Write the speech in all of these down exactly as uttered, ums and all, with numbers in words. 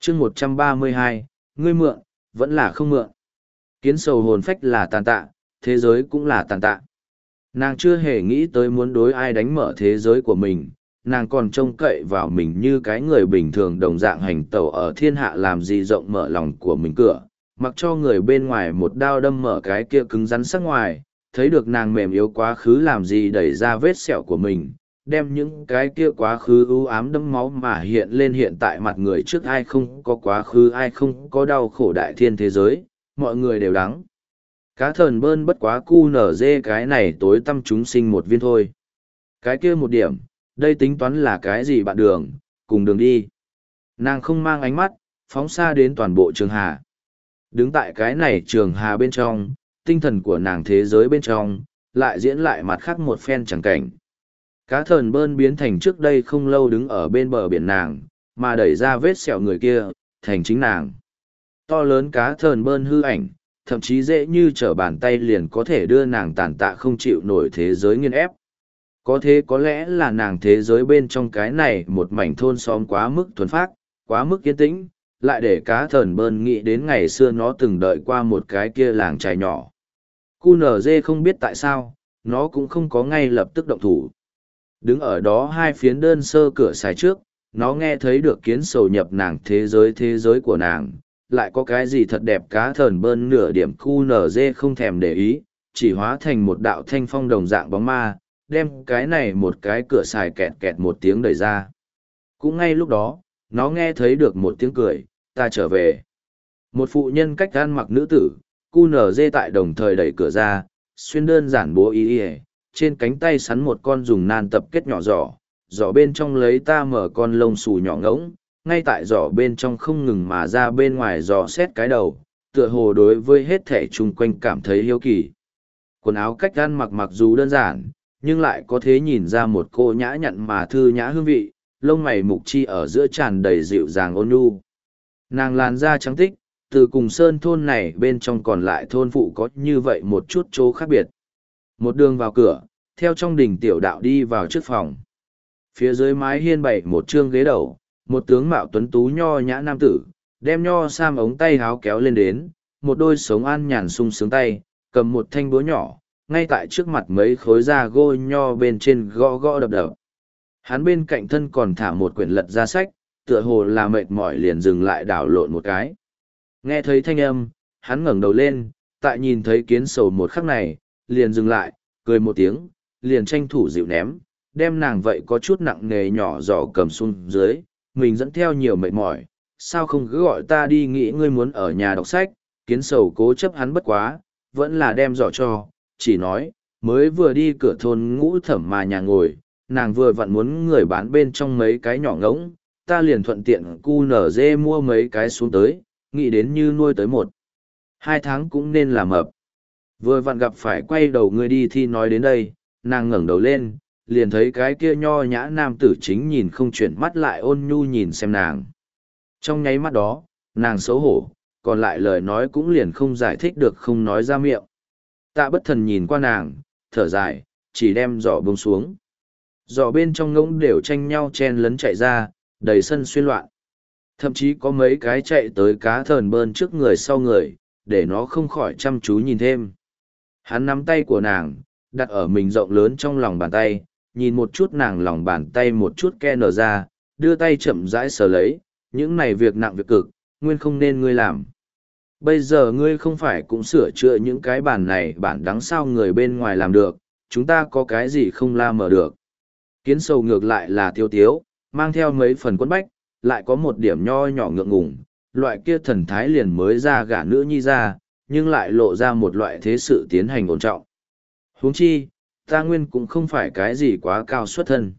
chương một trăm ba mươi hai, ngươi mượn, vẫn là không mượn. Kiến sầu hồn phách là tàn tạ, thế giới cũng là tàn tạ. Nàng chưa hề nghĩ tới muốn đối ai đánh mở thế giới của mình, nàng còn trông cậy vào mình như cái người bình thường đồng dạng hành tẩu ở thiên hạ làm gì rộng mở lòng của mình cửa, mặc cho người bên ngoài một đao đâm mở cái kia cứng rắn sắc ngoài, thấy được nàng mềm yếu quá khứ làm gì đẩy ra vết sẹo của mình, đem những cái kia quá khứ ưu ám đẫm máu mà hiện lên hiện tại mặt người trước ai không có quá khứ ai không có đau khổ đại thiên thế giới, mọi người đều đắng. Cá thần bơn bất quá cu nở dê cái này tối tâm chúng sinh một viên thôi. Cái kia một điểm, đây tính toán là cái gì bạn đường, cùng đường đi. Nàng không mang ánh mắt, phóng xa đến toàn bộ trường hà. Đứng tại cái này trường hà bên trong, tinh thần của nàng thế giới bên trong, lại diễn lại mặt khác một phen chẳng cảnh. Cá thần bơn biến thành trước đây không lâu đứng ở bên bờ biển nàng, mà đẩy ra vết sẹo người kia, thành chính nàng. To lớn cá thần bơn hư ảnh, thậm chí dễ như trở bàn tay liền có thể đưa nàng tàn tạ không chịu nổi thế giới nghiên ép. Có thế có lẽ là nàng thế giới bên trong cái này một mảnh thôn xóm quá mức thuần phác, quá mức yên tĩnh, lại để cá thần bơn nghĩ đến ngày xưa nó từng đợi qua một cái kia làng trài nhỏ. cu nờ dê không biết tại sao, nó cũng không có ngay lập tức động thủ. Đứng ở đó hai phiến đơn sơ cửa xài trước, nó nghe thấy được kiến sầu nhập nàng thế giới thế giới của nàng, lại có cái gì thật đẹp cá thần bơn nửa điểm cu nờ dê không thèm để ý, chỉ hóa thành một đạo thanh phong đồng dạng bóng ma, đem cái này một cái cửa xài kẹt kẹt một tiếng đẩy ra. Cũng ngay lúc đó, nó nghe thấy được một tiếng cười, ta trở về. Một phụ nhân cách gan mặc nữ tử, cu nở dê tại đồng thời đẩy cửa ra, xuyên đơn giản bố y y, trên cánh tay sắn một con dùng nan tập kết nhỏ giỏ, giỏ bên trong lấy ta mở con lông xù nhỏ ngỗng, ngay tại giỏ bên trong không ngừng mà ra bên ngoài giỏ xét cái đầu, tựa hồ đối với hết thể chung quanh cảm thấy hiếu kỳ. Quần áo cách gan mặc mặc dù đơn giản, nhưng lại có thế nhìn ra một cô nhã nhặn mà thư nhã hương vị, lông mày mục chi ở giữa tràn đầy dịu dàng ôn nhu. Nàng làn da trắng tích, từ cùng sơn thôn này bên trong còn lại thôn phụ có như vậy một chút chỗ khác biệt. Một đường vào cửa, theo trong đình tiểu đạo đi vào trước phòng. Phía dưới mái hiên bày một trương ghế đầu, một tướng mạo tuấn tú nho nhã nam tử, đem nho sam ống tay háo kéo lên đến, một đôi sống an nhàn sung sướng tay, cầm một thanh búa nhỏ, ngay tại trước mặt mấy khối da gô nho bên trên gõ gõ đập đập. Hắn bên cạnh thân còn thả một quyển lật ra sách, tựa hồ là mệt mỏi liền dừng lại đảo lộn một cái. Nghe thấy thanh âm, hắn ngẩng đầu lên, tại nhìn thấy kiến sầu một khắc này, liền dừng lại, cười một tiếng, liền tranh thủ dịu ném, đem nàng vậy có chút nặng nề nhỏ giỏ cầm xuống dưới, mình dẫn theo nhiều mệt mỏi, sao không cứ gọi ta đi nghĩ ngươi muốn ở nhà đọc sách, kiến sầu cố chấp hắn bất quá, vẫn là đem giỏ cho, chỉ nói, mới vừa đi cửa thôn ngũ thẩm mà nhà ngồi, nàng vừa vặn muốn người bán bên trong mấy cái nhỏ ngỗng, ta liền thuận tiện cu nở dê mua mấy cái xuống tới, nghĩ đến như nuôi tới một. Hai tháng cũng nên làm mập. Vừa vặn gặp phải quay đầu ngươi đi thì nói đến đây, nàng ngẩng đầu lên, liền thấy cái kia nho nhã nam tử chính nhìn không chuyển mắt lại ôn nhu nhìn xem nàng. Trong nháy mắt đó, nàng xấu hổ, còn lại lời nói cũng liền không giải thích được không nói ra miệng. Tạ bất thần nhìn qua nàng, thở dài, chỉ đem giỏ bông xuống. Giỏ bên trong ngỗng đều tranh nhau chen lấn chạy ra, đầy sân xuyên loạn. Thậm chí có mấy cái chạy tới cá thờn bơn trước người sau người, để nó không khỏi chăm chú nhìn thêm. Hắn nắm tay của nàng, đặt ở mình rộng lớn trong lòng bàn tay, nhìn một chút nàng lòng bàn tay một chút ke nở ra, đưa tay chậm rãi sờ lấy, những này việc nặng việc cực, nguyên không nên ngươi làm. Bây giờ ngươi không phải cũng sửa chữa những cái bản này bản đáng sao người bên ngoài làm được, chúng ta có cái gì không la mở được. Kiến sầu ngược lại là tiêu tiếu, mang theo mấy phần quấn bách, lại có một điểm nho nhỏ ngượng ngùng, loại kia thần thái liền mới ra gả nữ nhi ra, nhưng lại lộ ra một loại thế sự tiến hành ổn trọng. Huống chi, ta nguyên cũng không phải cái gì quá cao xuất thân.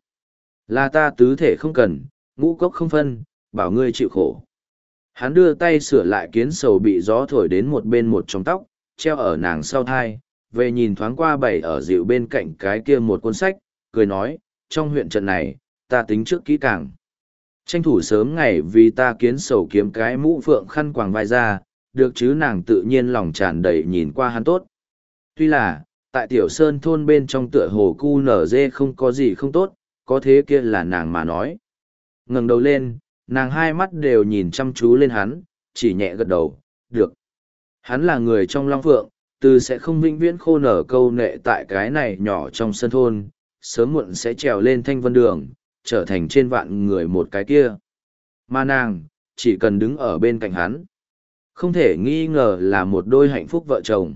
Là ta tứ thể không cần, ngũ cốc không phân, bảo ngươi chịu khổ. Hắn đưa tay sửa lại kiến sầu bị gió thổi đến một bên một trong tóc, treo ở nàng sau thai, về nhìn thoáng qua bày ở dịu bên cạnh cái kia một cuốn sách, cười nói, trong huyện trận này, ta tính trước kỹ càng. Tranh thủ sớm ngày vì ta kiến sầu kiếm cái mũ phượng khăn quàng vai ra, được chứ nàng tự nhiên lòng tràn đầy nhìn qua hắn tốt. Tuy là, tại tiểu sơn thôn bên trong tựa hồ cu nở dê không có gì không tốt, có thế kia là nàng mà nói. Ngẩng đầu lên, Nàng hai mắt đều nhìn chăm chú lên hắn, chỉ nhẹ gật đầu, được. Hắn là người trong Long Phượng, từ sẽ không vĩnh viễn khô nở câu nệ tại cái này nhỏ trong sân thôn, sớm muộn sẽ trèo lên thanh vân đường, trở thành trên vạn người một cái kia. Mà nàng, chỉ cần đứng ở bên cạnh hắn. Không thể nghi ngờ là một đôi hạnh phúc vợ chồng.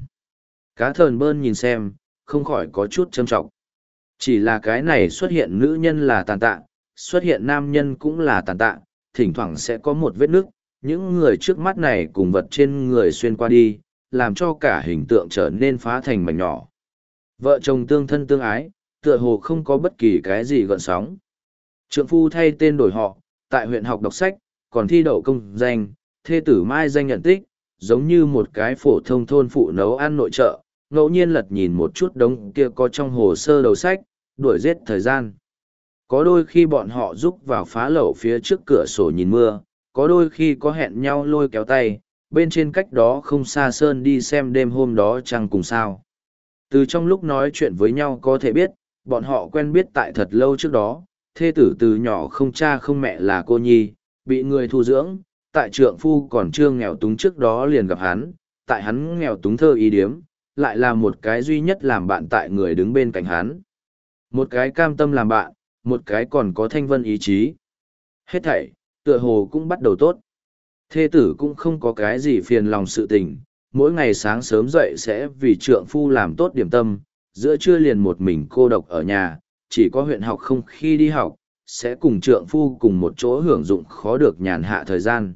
Cá thờn bơn nhìn xem, không khỏi có chút châm trọng. Chỉ là cái này xuất hiện nữ nhân là tàn tạ, xuất hiện nam nhân cũng là tàn tạ, thỉnh thoảng sẽ có một vết nứt, những người trước mắt này cùng vật trên người xuyên qua đi, làm cho cả hình tượng trở nên phá thành mảnh nhỏ. Vợ chồng tương thân tương ái, tựa hồ không có bất kỳ cái gì gợn sóng. Trượng phu thay tên đổi họ, tại huyện học đọc sách, còn thi đậu công danh, thê tử mai danh nhận tích, giống như một cái phổ thông thôn phụ nấu ăn nội trợ, ngẫu nhiên lật nhìn một chút đống kia có trong hồ sơ đầu sách, đuổi giết thời gian. Có đôi khi bọn họ giúp vào phá lẩu phía trước cửa sổ nhìn mưa, có đôi khi có hẹn nhau lôi kéo tay, bên trên cách đó không xa sơn đi xem đêm hôm đó trăng cùng sao. Từ trong lúc nói chuyện với nhau có thể biết, bọn họ quen biết tại thật lâu trước đó, thê tử từ nhỏ không cha không mẹ là cô nhi, bị người thu dưỡng, tại trượng phu còn chưa nghèo túng trước đó liền gặp hắn, tại hắn nghèo túng thơ ý điếm, lại là một cái duy nhất làm bạn tại người đứng bên cạnh hắn. Một cái cam tâm làm bạn, một cái còn có thanh vân ý chí. Hết thảy, tựa hồ cũng bắt đầu tốt. Thê tử cũng không có cái gì phiền lòng sự tình, mỗi ngày sáng sớm dậy sẽ vì trượng phu làm tốt điểm tâm, giữa trưa liền một mình cô độc ở nhà, chỉ có huyện học không khi đi học, sẽ cùng trượng phu cùng một chỗ hưởng dụng khó được nhàn hạ thời gian.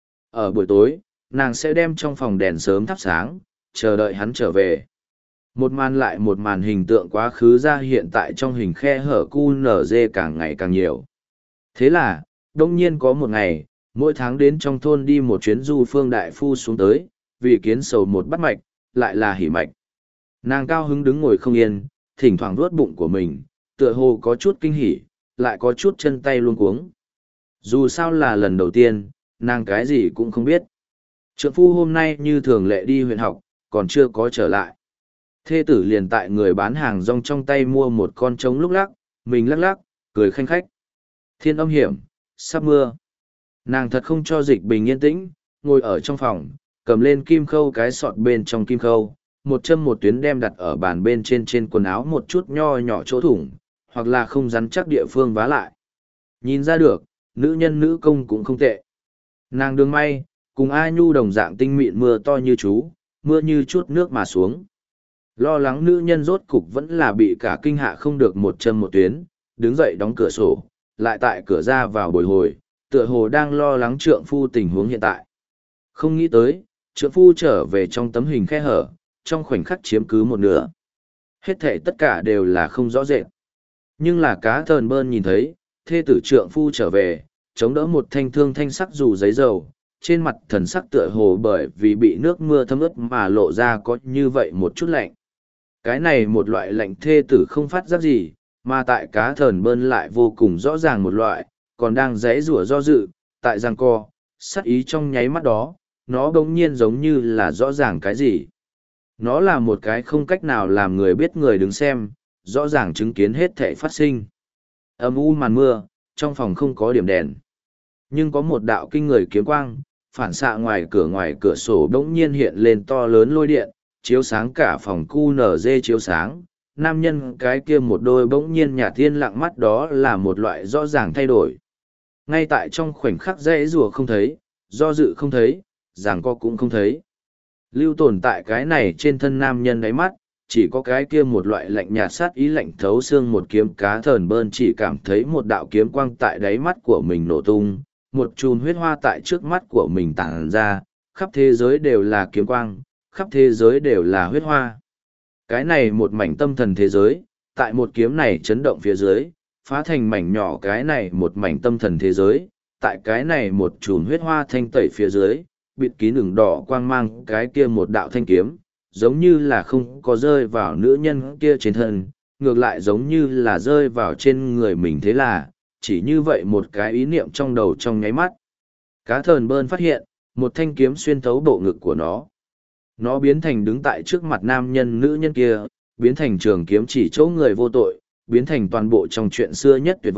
Ở buổi tối, nàng sẽ đem trong phòng đèn sớm thắp sáng, chờ đợi hắn trở về. Một màn lại một màn hình tượng quá khứ ra hiện tại trong hình khe hở cu nở dê càng ngày càng nhiều. Thế là, đông nhiên có một ngày, mỗi tháng đến trong thôn đi một chuyến du phương đại phu xuống tới, vì kiến sầu một bắt mạch, lại là hỉ mạch. Nàng cao hứng đứng ngồi không yên, thỉnh thoảng vuốt bụng của mình, tựa hồ có chút kinh hỉ, lại có chút chân tay luống cuống. Dù sao là lần đầu tiên, nàng cái gì cũng không biết. Trượng phu hôm nay như thường lệ đi huyện học, còn chưa có trở lại. Thê tử liền tại người bán hàng rong trong tay mua một con trống lúc lắc, mình lắc lắc, cười khanh khách. Thiên âm hiểm, sắp mưa. Nàng thật không cho dịch bình yên tĩnh, ngồi ở trong phòng, cầm lên kim khâu cái sọt bên trong kim khâu, một châm một tuyến đem đặt ở bàn bên trên trên quần áo một chút nho nhỏ chỗ thủng, hoặc là không rắn chắc địa phương vá lại. Nhìn ra được, nữ nhân nữ công cũng không tệ. Nàng đường may, cùng A Nhu đồng dạng tinh mịn mưa to như chú, mưa như chút nước mà xuống. Lo lắng nữ nhân rốt cục vẫn là bị cả kinh hạ không được một châm một tuyến, đứng dậy đóng cửa sổ, lại tại cửa ra vào bồi hồi, tựa hồ đang lo lắng trượng phu tình huống hiện tại. Không nghĩ tới, trượng phu trở về trong tấm hình khe hở, trong khoảnh khắc chiếm cứ một nửa. Hết thể tất cả đều là không rõ rệt. Nhưng là cá thờn bơn nhìn thấy, thê tử trượng phu trở về, chống đỡ một thanh thương thanh sắc dù giấy dầu, trên mặt thần sắc tựa hồ bởi vì bị nước mưa thấm ướt mà lộ ra có như vậy một chút lạnh. Cái này một loại lạnh thê tử không phát giác gì, mà tại cá thờn bơn lại vô cùng rõ ràng một loại, còn đang rẽ rủa do dự, tại giằng co, sắc ý trong nháy mắt đó, nó đống nhiên giống như là rõ ràng cái gì. Nó là một cái không cách nào làm người biết người đứng xem, rõ ràng chứng kiến hết thảy phát sinh. Âm u màn mưa, trong phòng không có điểm đèn. Nhưng có một đạo kinh người kiếm quang, phản xạ ngoài cửa ngoài cửa sổ đống nhiên hiện lên to lớn lôi điện, chiếu sáng cả phòng cu nở dê chiếu sáng. Nam nhân cái kia một đôi bỗng nhiên nhạt thiên lặng mắt đó là một loại rõ ràng thay đổi. Ngay tại trong khoảnh khắc dễ rùa không thấy, do dự không thấy, giằng co cũng không thấy. Lưu tồn tại cái này trên thân nam nhân đáy mắt, chỉ có cái kia một loại lạnh nhạt sát ý lạnh thấu xương một kiếm cá thờn bơn chỉ cảm thấy một đạo kiếm quang tại đáy mắt của mình nổ tung, một chùm huyết hoa tại trước mắt của mình tản ra, khắp thế giới đều là kiếm quang, khắp thế giới đều là huyết hoa. Cái này một mảnh tâm thần thế giới, tại một kiếm này chấn động phía dưới, phá thành mảnh nhỏ cái này một mảnh tâm thần thế giới, tại cái này một chùm huyết hoa thanh tẩy phía dưới, bịt kín ửng đỏ quang mang cái kia một đạo thanh kiếm, giống như là không có rơi vào nữ nhân kia trên thân, ngược lại giống như là rơi vào trên người mình thế là, chỉ như vậy một cái ý niệm trong đầu trong nháy mắt. Cá thờn bơn phát hiện, một thanh kiếm xuyên thấu bộ ngực của nó. Nó biến thành đứng tại trước mặt nam nhân nữ nhân kia, biến thành trường kiếm chỉ chỗ người vô tội, biến thành toàn bộ trong chuyện xưa nhất tuyệt vọng,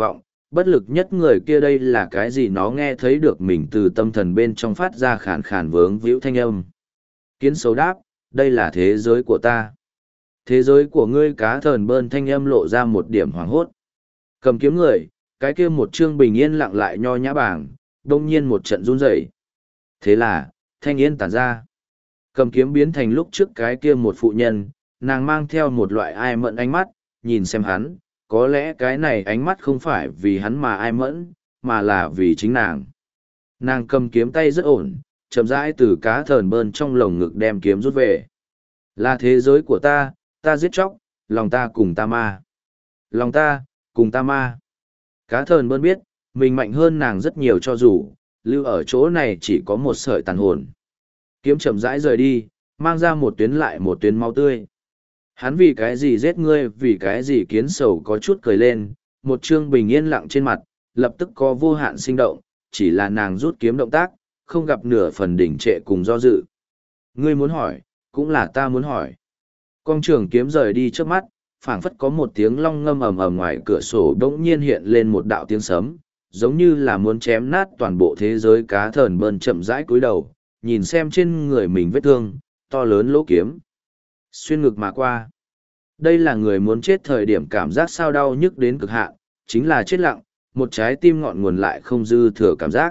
bất lực nhất người kia đây là cái gì nó nghe thấy được mình từ tâm thần bên trong phát ra khàn khàn vướng víu thanh âm. Kiến sầu đáp, đây là thế giới của ta. Thế giới của ngươi cá thờn bơn thanh âm lộ ra một điểm hoảng hốt. Cầm kiếm người, cái kia một trương bình yên lặng lại nho nhã bảng, đông nhiên một trận run rẩy. Thế là, thanh yên tản ra. Cầm kiếm biến thành lúc trước cái kia một phụ nhân, nàng mang theo một loại ai mẫn ánh mắt, nhìn xem hắn, có lẽ cái này ánh mắt không phải vì hắn mà ai mẫn, mà là vì chính nàng. Nàng cầm kiếm tay rất ổn, chậm rãi từ cá thờn bơn trong lồng ngực đem kiếm rút về. Là thế giới của ta, ta giết chóc, lòng ta cùng ta ma. Lòng ta, cùng ta ma. Cá thờn bơn biết, mình mạnh hơn nàng rất nhiều cho dù, lưu ở chỗ này chỉ có một sợi tàn hồn. Kiếm chậm rãi rời đi, mang ra một tuyến lại một tuyến máu tươi. Hắn vì cái gì giết ngươi, vì cái gì kiến sầu có chút cười lên, một trương bình yên lặng trên mặt, lập tức có vô hạn sinh động, chỉ là nàng rút kiếm động tác, không gặp nửa phần đỉnh trệ cùng do dự. Ngươi muốn hỏi, cũng là ta muốn hỏi. Con trường kiếm rời đi trước mắt, phảng phất có một tiếng long ngâm ầm ầm ngoài cửa sổ đống nhiên hiện lên một đạo tiếng sấm, giống như là muốn chém nát toàn bộ thế giới. Cá thờn bơn chậm rãi cúi đầu, nhìn xem trên người mình vết thương, to lớn lỗ kiếm. Xuyên ngực mà qua. Đây là người muốn chết thời điểm cảm giác sao đau nhức đến cực hạn, chính là chết lặng, một trái tim ngọn nguồn lại không dư thừa cảm giác.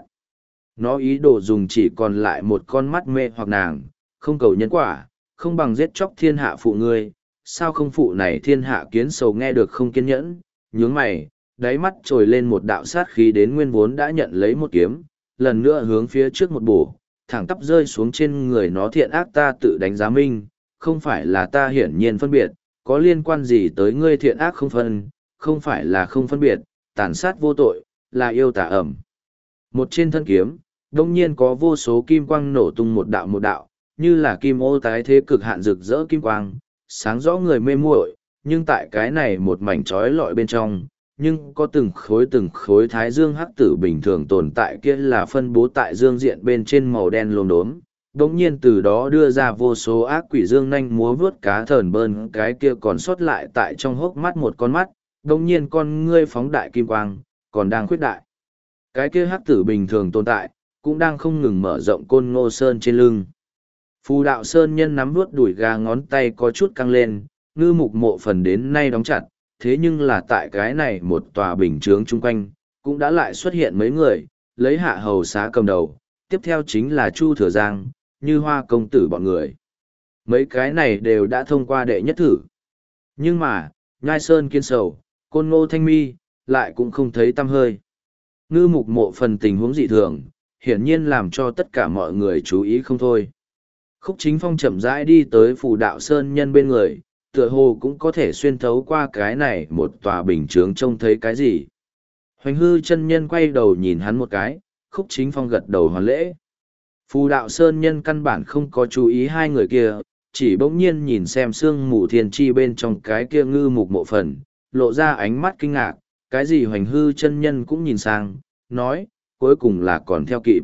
Nó ý đồ dùng chỉ còn lại một con mắt mê hoặc nàng, không cầu nhân quả, không bằng giết chóc thiên hạ phụ ngươi, sao không phụ này thiên hạ kiến sầu nghe được không kiên nhẫn, nhướng mày, đáy mắt trồi lên một đạo sát khí đến nguyên vốn đã nhận lấy một kiếm, lần nữa hướng phía trước một bổ, thẳng tắp rơi xuống trên người nó. Thiện ác ta tự đánh giá minh, không phải là ta hiển nhiên phân biệt, có liên quan gì tới ngươi thiện ác không phân, không phải là không phân biệt, tàn sát vô tội, là yêu tà ẩm. Một trên thân kiếm, đông nhiên có vô số kim quang nổ tung một đạo một đạo, như là kim ô tái thế cực hạn rực rỡ kim quang, sáng rõ người mê muội, nhưng tại cái này một mảnh trói lọi bên trong, nhưng có từng khối từng khối thái dương hắc tử bình thường tồn tại, kia là phân bố tại dương diện bên trên màu đen lốm đốm. Đống nhiên từ đó đưa ra vô số ác quỷ dương nanh múa vướt. Cá thờn bơn cái kia còn sót lại tại trong hốc mắt một con mắt, đống nhiên con ngươi phóng đại kim quang, còn đang khuyết đại. Cái kia hắc tử bình thường tồn tại, cũng đang không ngừng mở rộng côn ngô sơn trên lưng. Phù đạo sơn nhân nắm vuốt đùi gà, ngón tay có chút căng lên, ngư mục mộ phần đến nay đóng chặt, thế nhưng là tại cái này một tòa bình chướng chung quanh, cũng đã lại xuất hiện mấy người, lấy hạ hầu xá cầm đầu, tiếp theo chính là Chu Thừa Giang, Như Hoa công tử bọn người. Mấy cái này đều đã thông qua đệ nhất thử. Nhưng mà, Nhai Sơn Kiên Sầu, Côn Ngô Thanh Mi, lại cũng không thấy tăm hơi. Ngư mục mộ phần tình huống dị thường, hiển nhiên làm cho tất cả mọi người chú ý không thôi. Khúc Chính Phong chậm rãi đi tới Phù đạo sơn nhân bên người, tựa hồ cũng có thể xuyên thấu qua cái này một tòa bình chướng trông thấy cái gì. Hoành hư chân nhân quay đầu nhìn hắn một cái, Khúc Chính Phong gật đầu hoàn lễ. Phù đạo sơn nhân căn bản không có chú ý hai người kia, chỉ bỗng nhiên nhìn xem sương mù thiên chi bên trong cái kia ngư mục mộ phần, lộ ra ánh mắt kinh ngạc, cái gì hoành hư chân nhân cũng nhìn sang, nói, cuối cùng là còn theo kịp.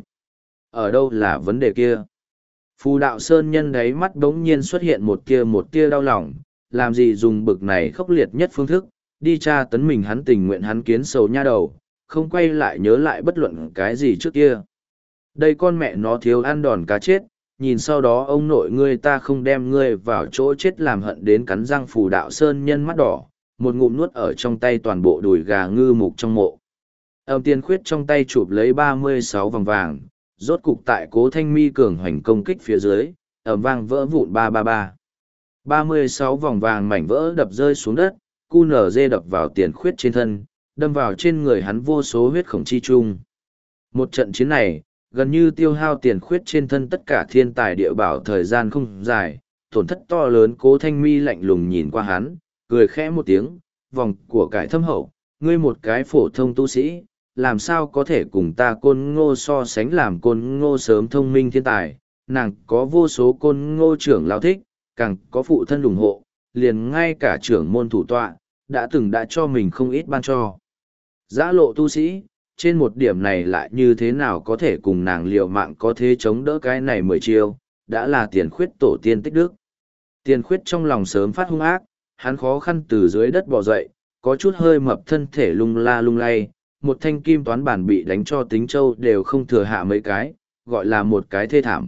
Ở đâu là vấn đề kia? Phù đạo sơn nhân đáy mắt bỗng nhiên xuất hiện một tia một tia đau lòng, làm gì dùng bực này khốc liệt nhất phương thức, đi tra tấn mình. Hắn tình nguyện hắn kiến sầu nha đầu, không quay lại nhớ lại bất luận cái gì trước kia. Đây con mẹ nó thiếu ăn đòn cá chết, nhìn sau đó ông nội ngươi ta không đem ngươi vào chỗ chết làm hận đến cắn răng. Phù đạo sơn nhân mắt đỏ, một ngụm nuốt ở trong tay toàn bộ đùi gà ngư mục trong mộ. Âm tiên khuyết trong tay chụp lấy ba mươi sáu vòng vàng, rốt cục tại Cố Thanh Mi cường hoành công kích phía dưới, ầm vang vỡ vụn ba ba ba. ba mươi sáu vòng vàng mảnh vỡ đập rơi xuống đất, cu nở dê đập vào tiền khuyết trên thân, đâm vào trên người hắn vô số huyết khổng chi chung. Một trận chiến này, gần như tiêu hao tiền khuyết trên thân tất cả thiên tài địa bảo, thời gian không dài, tổn thất to lớn. Cố Thanh Mi lạnh lùng nhìn qua hắn, cười khẽ một tiếng, vòng của cải thâm hậu, ngươi một cái phổ thông tu sĩ, làm sao có thể cùng ta Côn Ngô so sánh. Làm Côn Ngô sớm thông minh thiên tài, nàng có vô số Côn Ngô trưởng lão thích, càng có phụ thân ủng hộ, liền ngay cả trưởng môn thủ tọa, đã từng đã cho mình không ít ban cho. Giã lộ tu sĩ, trên một điểm này lại như thế nào có thể cùng nàng liều mạng có thế chống đỡ cái này mười chiêu, đã là tiền khuyết tổ tiên tích đức. Tiền khuyết trong lòng sớm phát hung ác, hắn khó khăn từ dưới đất bò dậy, có chút hơi mập thân thể lung la lung lay, một thanh kim toán bản bị đánh cho tính châu đều không thừa hạ mấy cái, gọi là một cái thê thảm.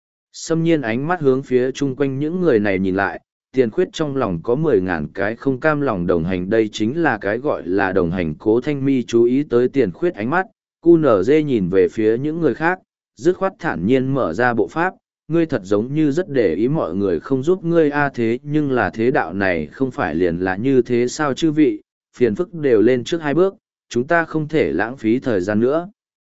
Xâm nhiên ánh mắt hướng phía chung quanh những người này nhìn lại, Tiền Khuyết trong lòng có mười ngàn cái không cam lòng đồng hành, đây chính là cái gọi là đồng hành. Cố Thanh Mi chú ý tới Tiền Khuyết ánh mắt, cu nở dê nhìn về phía những người khác, dứt khoát thản nhiên mở ra bộ pháp, ngươi thật giống như rất để ý mọi người không giúp ngươi a thế nhưng là thế đạo này không phải liền là như thế sao chư vị, phiền phức đều lên trước hai bước, chúng ta không thể lãng phí thời gian nữa.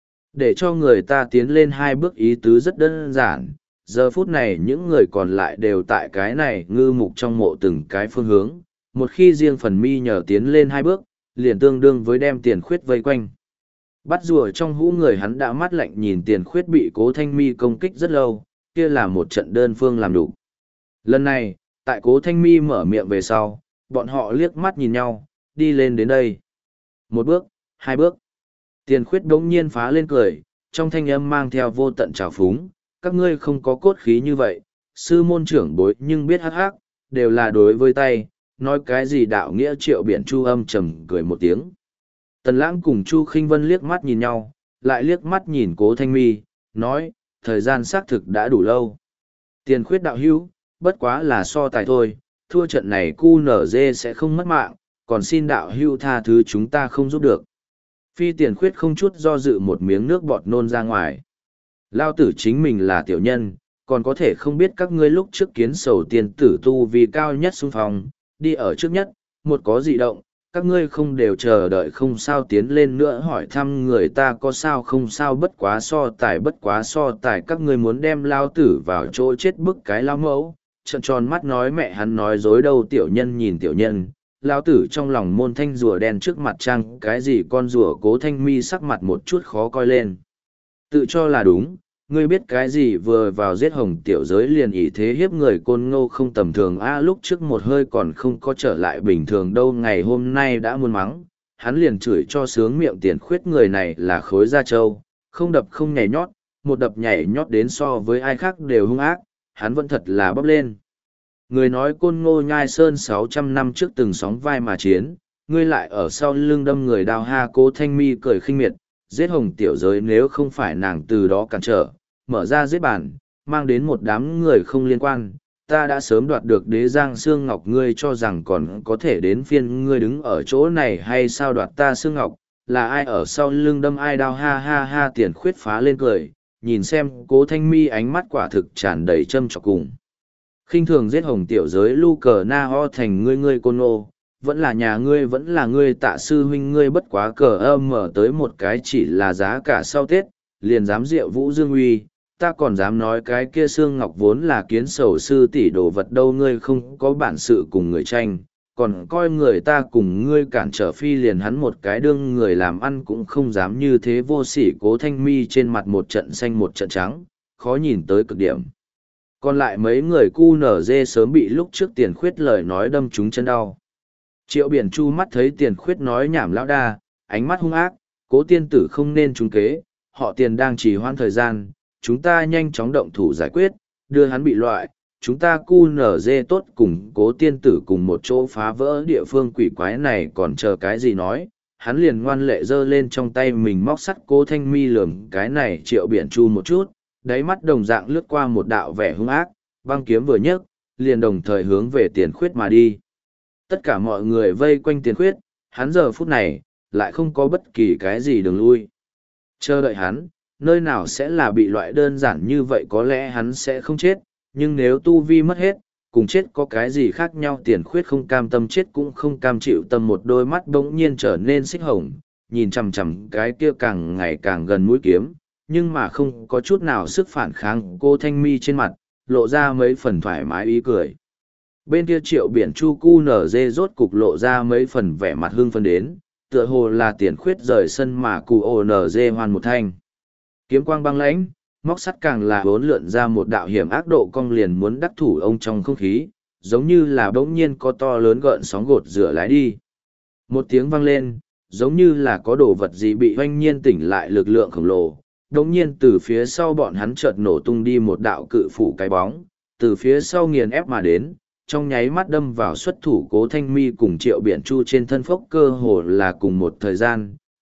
Để cho người ta tiến lên hai bước ý tứ rất đơn giản, giờ phút này những người còn lại đều tại cái này ngư mục trong mộ từng cái phương hướng, một khi riêng phần mi nhờ tiến lên hai bước, liền tương đương với đem Tiền Khuyết vây quanh. Bắt rùa trong hũ người hắn đã mắt lạnh nhìn Tiền Khuyết bị Cố Thanh Mi công kích rất lâu, kia là một trận đơn phương làm đủ. Lần này, tại Cố Thanh Mi mở miệng về sau, bọn họ liếc mắt nhìn nhau, đi lên đến đây. Một bước, hai bước. Tiền Khuyết đống nhiên phá lên cười, trong thanh âm mang theo vô tận trào phúng, các ngươi không có cốt khí như vậy, sư môn trưởng bối nhưng biết hắc hắc, đều là đối với tay, nói cái gì đạo nghĩa Triệu Biển Chu âm trầm cười một tiếng. Tần Lãng cùng Chu Khinh Vân liếc mắt nhìn nhau, lại liếc mắt nhìn Cố Thanh Mi, nói, thời gian xác thực đã đủ lâu. Tiền Khuyết đạo hữu, bất quá là so tài thôi, thua trận này cu nở dê sẽ không mất mạng, còn xin đạo hữu tha thứ chúng ta không giúp được. Phi Tiền Khuyết không chút do dự một miếng nước bọt nôn ra ngoài. Lao tử chính mình là tiểu nhân, còn có thể không biết các ngươi lúc trước kiến sầu tiền tử tu vì cao nhất xung phong, đi ở trước nhất, một có dị động, các ngươi không đều chờ đợi không sao tiến lên nữa hỏi thăm người ta có sao không sao, bất quá so tài bất quá so tài, các ngươi muốn đem lao tử vào chỗ chết bức cái lao mẫu, trợn tròn mắt nói mẹ hắn nói dối đâu. Tiểu nhân nhìn tiểu nhân, lao tử trong lòng môn thanh rùa đen trước mặt trăng cái gì con rùa. Cố Thanh Mi sắc mặt một chút khó coi lên. Tự cho là đúng, ngươi biết cái gì vừa vào giết hồng tiểu giới liền ỷ thế hiếp người côn ngô không tầm thường a lúc trước một hơi còn không có trở lại bình thường đâu, ngày hôm nay đã muốn mắng, hắn liền chửi cho sướng miệng. Tiền Khuyết người này là khối da trâu, không đập không nhảy nhót, một đập nhảy nhót đến so với ai khác đều hung ác, hắn vẫn thật là bóp lên. Người nói côn ngô nhai sơn sáu trăm năm trước từng sóng vai mà chiến, ngươi lại ở sau lưng đâm người đao ha. Cố Thanh Mi cười khinh miệt, giết hồng tiểu giới nếu không phải nàng từ đó cản trở, mở ra giết bản, mang đến một đám người không liên quan, ta đã sớm đoạt được đế giang xương ngọc, ngươi cho rằng còn có thể đến phiên ngươi đứng ở chỗ này hay sao? Đoạt ta xương ngọc, là ai ở sau lưng đâm ai đao ha ha ha. Tiền Khuyết phá lên cười, nhìn xem Cố Thanh Mi ánh mắt quả thực tràn đầy châm chọc cùng. Khinh thường giết hồng tiểu giới lu cờ na ho thành ngươi ngươi côn ô, vẫn là nhà ngươi vẫn là ngươi Tạ sư huynh ngươi bất quá cờ âm mở tới một cái chỉ là giá cả sau Tết, liền dám diệu vũ dương uy, ta còn dám nói cái kia xương ngọc vốn là kiến sầu sư tỷ đồ vật đâu, ngươi không có bản sự cùng người tranh, còn coi người ta cùng ngươi cản trở phi liền hắn một cái đương người làm ăn cũng không dám như thế vô sỉ. Cố Thanh Mi trên mặt một trận xanh một trận trắng, khó nhìn tới cực điểm. Còn lại mấy người cu nở dê sớm bị lúc trước Tiền Khuyết lời nói đâm trúng chân đau. Triệu Biển Chu mắt thấy Tiền Khuyết nói nhảm lão đa, ánh mắt hung ác, Cố tiên tử không nên trúng kế, họ Tiền đang trì hoãn thời gian, chúng ta nhanh chóng động thủ giải quyết, đưa hắn bị loại, chúng ta cu nở dê tốt cùng Cố tiên tử cùng một chỗ phá vỡ địa phương quỷ quái này, còn chờ cái gì nói. Hắn liền ngoan lệ giơ lên trong tay mình móc sắt Cố Thanh Mi lườm cái này Triệu Biển Chu một chút, đáy mắt đồng dạng lướt qua một đạo vẻ hung ác, băng kiếm vừa nhấc, liền đồng thời hướng về Tiền Khuyết mà đi. Tất cả mọi người vây quanh Tiền Khuyết, hắn giờ phút này, lại không có bất kỳ cái gì đường lui. Chờ đợi hắn, nơi nào sẽ là bị loại đơn giản như vậy, có lẽ hắn sẽ không chết, nhưng nếu tu vi mất hết, cùng chết có cái gì khác nhau. Tiền Khuyết không cam tâm chết cũng không cam chịu tâm, một đôi mắt bỗng nhiên trở nên xích hồng, nhìn chằm chằm cái kia càng ngày càng gần mũi kiếm, nhưng mà không có chút nào sức phản kháng. Cô Thanh Mi trên mặt, lộ ra mấy phần thoải mái ý cười. Bên kia Triệu Biển Chu cu nở dê rốt cục lộ ra mấy phần vẻ mặt hưng phấn đến, tựa hồ là Tiền Khuyết rời sân mà cu ô nở dê hoàn một thanh. Kiếm quang băng lãnh, móc sắt càng là bốn lượn ra một đạo hiểm ác độ cong liền muốn đắc thủ ông trong không khí, giống như là bỗng nhiên có to lớn gợn sóng gột rửa lái đi. Một tiếng vang lên, giống như là có đồ vật gì bị oanh nhiên tỉnh lại lực lượng khổng lồ. Đống nhiên từ phía sau bọn hắn chợt nổ tung đi một đạo cự phủ cái bóng, từ phía sau nghiền ép mà đến, trong nháy mắt đâm vào xuất thủ Cố Thanh Mi cùng Triệu Biển Chu trên thân phốc, cơ hồ là cùng một thời gian,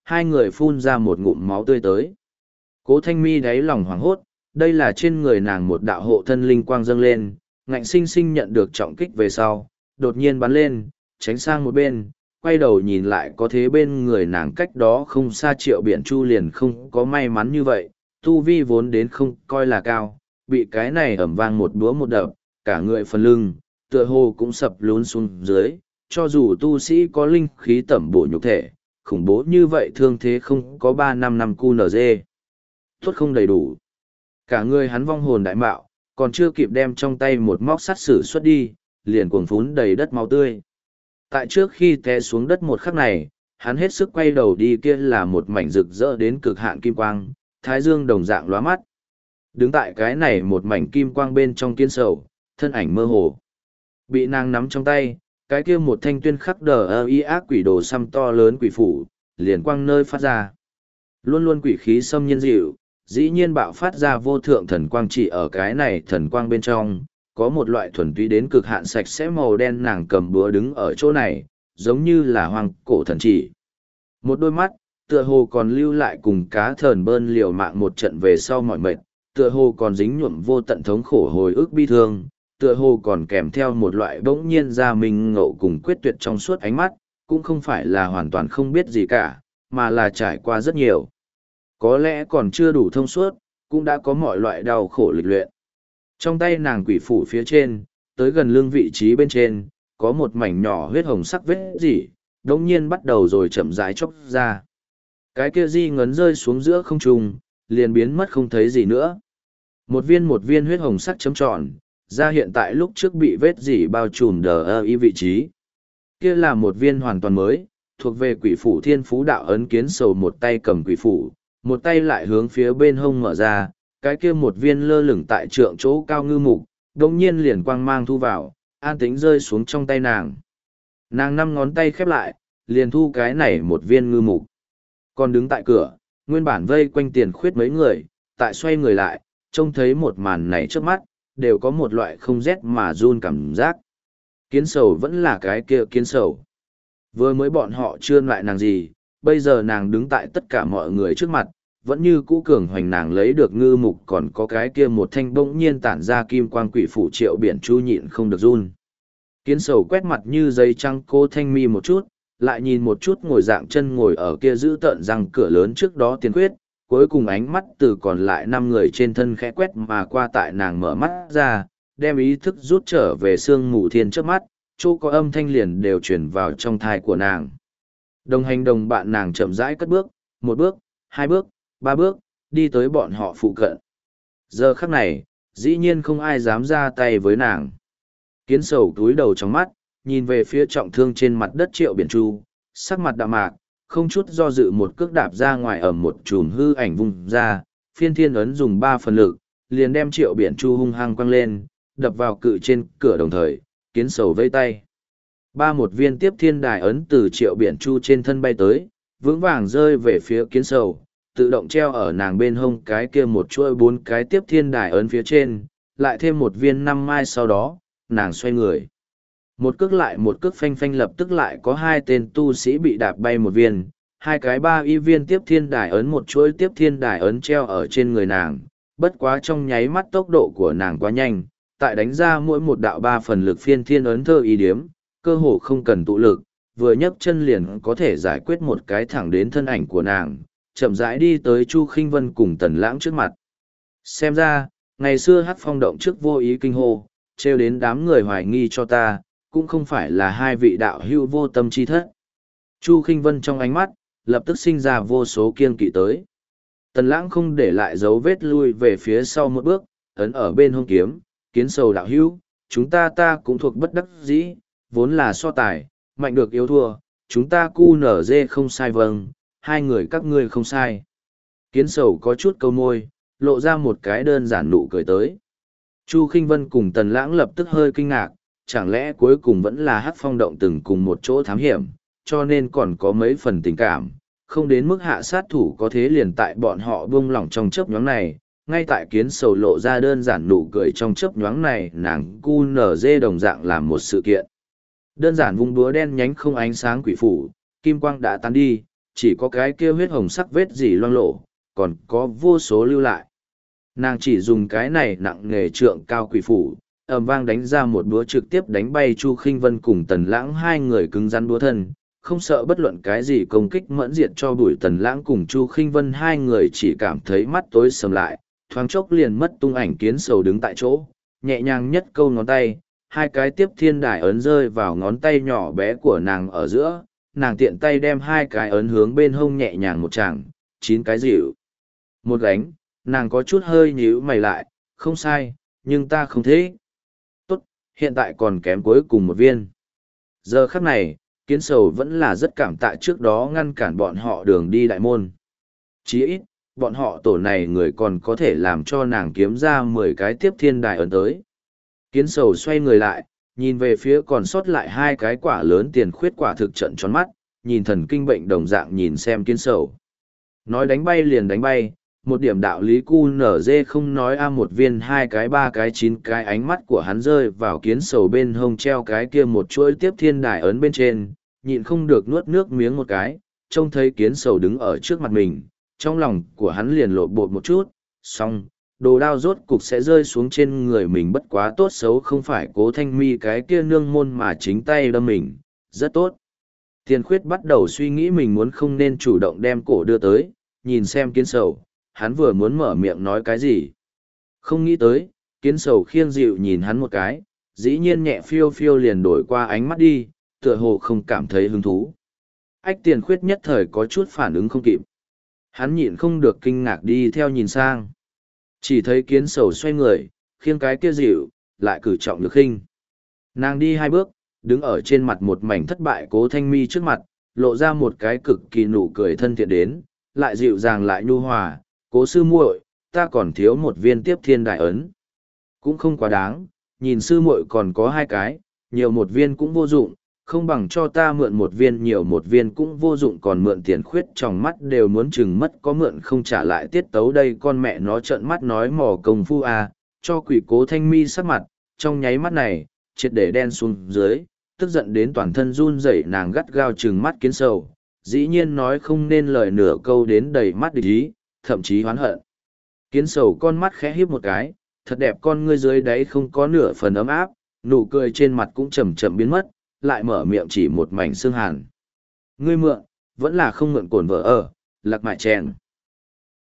hai người phun ra một ngụm máu tươi tới. Cố Thanh Mi đáy lòng hoảng hốt, đây là trên người nàng một đạo hộ thân linh quang dâng lên, ngạnh sinh sinh nhận được trọng kích về sau, đột nhiên bắn lên, tránh sang một bên, quay đầu nhìn lại có thế bên người nàng cách đó không xa Triệu Biển Chu liền không có may mắn như vậy, tu vi vốn đến không coi là cao, bị cái này ẩm vang một búa một đập, cả người phần lưng, tựa hồ cũng sập lún xuống dưới, cho dù tu sĩ có linh khí tẩm bổ nhục thể, khủng bố như vậy thương thế không có ba năm năm cu nở dê. Tốt không đầy đủ. Cả người hắn vong hồn đại mạo, còn chưa kịp đem trong tay một móc sắt sử xuất đi, liền cuồng phún đầy đất máu tươi. Tại trước khi té xuống đất một khắc này, hắn hết sức quay đầu đi, kia là một mảnh rực rỡ đến cực hạn kim quang, thái dương đồng dạng lóa mắt. Đứng tại cái này một mảnh kim quang bên trong Kiến Sầu, thân ảnh mơ hồ. Bị nàng nắm trong tay, cái kia một thanh tuyên khắc đờ ơ y ác quỷ đồ xăm to lớn quỷ phủ, liền quang nơi phát ra. Luôn luôn quỷ khí xâm nhân dịu, dĩ nhiên bạo phát ra vô thượng thần quang, chỉ ở cái này thần quang bên trong, có một loại thuần túy đến cực hạn sạch sẽ màu đen, nàng cầm búa đứng ở chỗ này, giống như là hoàng cổ thần chỉ. Một đôi mắt, tựa hồ còn lưu lại cùng cá thần bơn liều mạng một trận về sau mọi mệt, tựa hồ còn dính nhuộm vô tận thống khổ hồi ức bi thương, tựa hồ còn kèm theo một loại bỗng nhiên ra mình ngộ cùng quyết tuyệt trong suốt ánh mắt, cũng không phải là hoàn toàn không biết gì cả, mà là trải qua rất nhiều. Có lẽ còn chưa đủ thông suốt, cũng đã có mọi loại đau khổ lịch luyện. Trong tay nàng quỷ phủ phía trên, tới gần lưng vị trí bên trên, có một mảnh nhỏ huyết hồng sắc vết dỉ, đống nhiên bắt đầu rồi chậm rãi chốc ra. Cái kia di ngấn rơi xuống giữa không trung, liền biến mất không thấy gì nữa. Một viên một viên huyết hồng sắc chấm tròn, ra hiện tại lúc trước bị vết dỉ bao trùm đờ ơ y vị trí. Kia là một viên hoàn toàn mới, thuộc về quỷ phủ thiên phú đạo ấn. Kiến Sầu một tay cầm quỷ phủ, một tay lại hướng phía bên hông mở ra, cái kia một viên lơ lửng tại trượng chỗ cao ngư mục, đồng nhiên liền quang mang thu vào, an tĩnh rơi xuống trong tay nàng. Nàng năm ngón tay khép lại, liền thu cái này một viên ngư mục. Còn đứng tại cửa, nguyên bản vây quanh Tiền Khuyết mấy người, tại xoay người lại, trông thấy một màn này trước mắt, đều có một loại không rét mà run cảm giác. Kiến Sầu vẫn là cái kia Kiến Sầu. Vừa mới bọn họ chưa lại nàng gì, bây giờ nàng đứng tại tất cả mọi người trước mặt, vẫn như cũ cường hoành. Nàng lấy được ngư mục, còn có cái kia một thanh bỗng nhiên tản ra kim quang quỷ phủ. Triệu Biển Chu nhịn không được run. Kiến Sầu quét mặt như giấy trắng Cô Thanh Mi một chút, lại nhìn một chút ngồi dạng chân ngồi ở kia giữ tợn răng cửa lớn trước đó Tiền Khuyết, cuối cùng ánh mắt từ còn lại năm người trên thân khẽ quét mà qua, tại nàng mở mắt ra, đem ý thức rút trở về sương mù thiên trước mắt, chỗ có âm thanh liền đều truyền vào trong thai của nàng. Đồng hành đồng bạn nàng chậm rãi cất bước, một bước, hai bước, ba bước, đi tới bọn họ phụ cận. Giờ khắc này, dĩ nhiên không ai dám ra tay với nàng. Kiến Sầu túi đầu trong mắt, nhìn về phía trọng thương trên mặt đất Triệu Biển Chu, sắc mặt đạm mạc, không chút do dự một cước đạp ra ngoài, ở một chùm hư ảnh vung ra, phiên thiên ấn dùng ba phần lực, liền đem Triệu Biển Chu hung hăng quăng lên, đập vào cự trên cửa. Đồng thời, Kiến Sầu vây tay. Ba một viên tiếp thiên đài ấn từ Triệu Biển Chu trên thân bay tới, vững vàng rơi về phía Kiến Sầu, tự động treo ở nàng bên hông cái kia một chuỗi bốn cái tiếp thiên đài ấn phía trên, lại thêm một viên năm mai. Sau đó, nàng xoay người. Một cước lại một cước phanh phanh, lập tức lại có hai tên tu sĩ bị đạp bay một viên, hai cái ba y viên tiếp thiên đài ấn, một chuỗi tiếp thiên đài ấn treo ở trên người nàng. Bất quá trong nháy mắt tốc độ của nàng quá nhanh, tại đánh ra mỗi một đạo ba phần lực phiên thiên ấn thơ ý điếm, cơ hồ không cần tụ lực, vừa nhấc chân liền có thể giải quyết một cái thẳng đến thân ảnh của nàng, chậm rãi đi tới Chu Khinh Vân cùng Tần Lãng trước mặt. Xem ra, ngày xưa Hắc Phong động trước vô ý kinh hô, trêu đến đám người hoài nghi cho ta, cũng không phải là hai vị đạo hữu vô tâm chi thất. Chu Khinh Vân trong ánh mắt, lập tức sinh ra vô số kiêng kỵ tới. Tần Lãng không để lại dấu vết, lui về phía sau một bước, ấn ở bên hông kiếm, Kiến Sầu đạo hữu, chúng ta ta cũng thuộc bất đắc dĩ, vốn là so tài, mạnh được yếu thua, chúng ta cu nở dê không sai. Vâng, hai người các ngươi không sai. Kiến Sầu có chút câu môi, lộ ra một cái đơn giản nụ cười tới. Chu Khinh Vân cùng Tần Lãng lập tức hơi kinh ngạc, chẳng lẽ cuối cùng vẫn là Hắc Phong động từng cùng một chỗ thám hiểm, cho nên còn có mấy phần tình cảm, không đến mức hạ sát thủ. Có thế liền tại bọn họ buông lỏng trong chớp nhoáng này, ngay tại Kiến Sầu lộ ra đơn giản nụ cười trong chớp nhoáng này, nàng cu nở dê đồng dạng làm một sự kiện. Đơn giản vung búa đen nhánh không ánh sáng quỷ phủ, kim quang đã tan đi, chỉ có cái kia huyết hồng sắc vết dỉ loang lổ, còn có vô số lưu lại. Nàng chỉ dùng cái này nặng nghề trượng cao quỷ phủ, ầm vang đánh ra một búa trực tiếp đánh bay Chu Khinh Vân cùng Tần Lãng hai người cứng rắn búa thân, không sợ bất luận cái gì công kích mẫn diệt cho Bùi Tần Lãng cùng Chu Khinh Vân hai người chỉ cảm thấy mắt tối sầm lại, thoáng chốc liền mất tung ảnh. Kiến Sầu đứng tại chỗ, nhẹ nhàng nhất câu ngón tay, hai cái tiếp thiên đài ấn rơi vào ngón tay nhỏ bé của nàng ở giữa, nàng tiện tay đem hai cái ấn hướng bên hông nhẹ nhàng một chàng, chín cái dịu. Một gánh, nàng có chút hơi nhíu mày lại, không sai, nhưng ta không thế. Tốt, hiện tại còn kém cuối cùng một viên. Giờ khắc này, Kiến Sầu vẫn là rất cảm tạ trước đó ngăn cản bọn họ đường đi đại môn. Chí ít, bọn họ tổ này người còn có thể làm cho nàng kiếm ra mười cái tiếp thiên đài ấn tới. Kiến Sầu xoay người lại, nhìn về phía còn sót lại hai cái quả lớn tiền khuyết quả thực trận tròn mắt, nhìn thần kinh bệnh đồng dạng nhìn xem Kiến Sầu. Nói đánh bay liền đánh bay, một điểm đạo lý cu nở dê không nói a một viên hai cái ba cái chín cái. Ánh mắt của hắn rơi vào Kiến Sầu bên hông treo cái kia một chuỗi tiếp thiên đài ấn bên trên, nhịn không được nuốt nước miếng một cái, trông thấy Kiến Sầu đứng ở trước mặt mình, trong lòng của hắn liền lộ bột một chút, xong, đồ đao rốt cục sẽ rơi xuống trên người mình. Bất quá tốt xấu không phải Cố Thanh Mi cái kia nương môn mà chính tay đâm mình, rất tốt. Tiền Khuyết bắt đầu suy nghĩ mình muốn không nên chủ động đem cổ đưa tới, nhìn xem Kiến Sầu, hắn vừa muốn mở miệng nói cái gì. Không nghĩ tới, Kiến Sầu khiêng dịu nhìn hắn một cái, dĩ nhiên nhẹ phiêu phiêu liền đổi qua ánh mắt đi, tựa hồ không cảm thấy hứng thú. Ách Tiền Khuyết nhất thời có chút phản ứng không kịp. Hắn nhịn không được kinh ngạc đi theo nhìn sang. Chỉ thấy Kiến Sầu xoay người, khiêng cái kia dịu, lại cử trọng lực khinh. Nàng đi hai bước, đứng ở trên mặt một mảnh thất bại Cố Thanh Mi trước mặt, lộ ra một cái cực kỳ nụ cười thân thiện đến, lại dịu dàng lại nhu hòa. Cố sư muội, ta còn thiếu một viên tiếp thiên đại ấn. Cũng không quá đáng, nhìn sư muội còn có hai cái, nhiều một viên cũng vô dụng, không bằng cho ta mượn một viên, nhiều một viên cũng vô dụng. Còn mượn Tiền Khuyết trong mắt đều muốn chừng mất, có mượn không trả lại tiết tấu đây. Con mẹ nó trợn mắt nói mò công phu à, cho quỷ Cố Thanh Mi sắc mặt, trong nháy mắt này, triệt để đen xuống dưới, tức giận đến toàn thân run rẩy. Nàng gắt gao chừng mắt Kiến Sầu, dĩ nhiên nói không nên lời nửa câu đến đầy mắt địch ý, thậm chí hoán hận. Kiến Sầu con mắt khẽ híp một cái, thật đẹp con ngươi dưới đáy không có nửa phần ấm áp, nụ cười trên mặt cũng chậm chậm biến mất, lại mở miệng chỉ một mảnh xương hàn. Ngươi mượn, vẫn là không mượn cồn vợ ở, lạc mại chèn.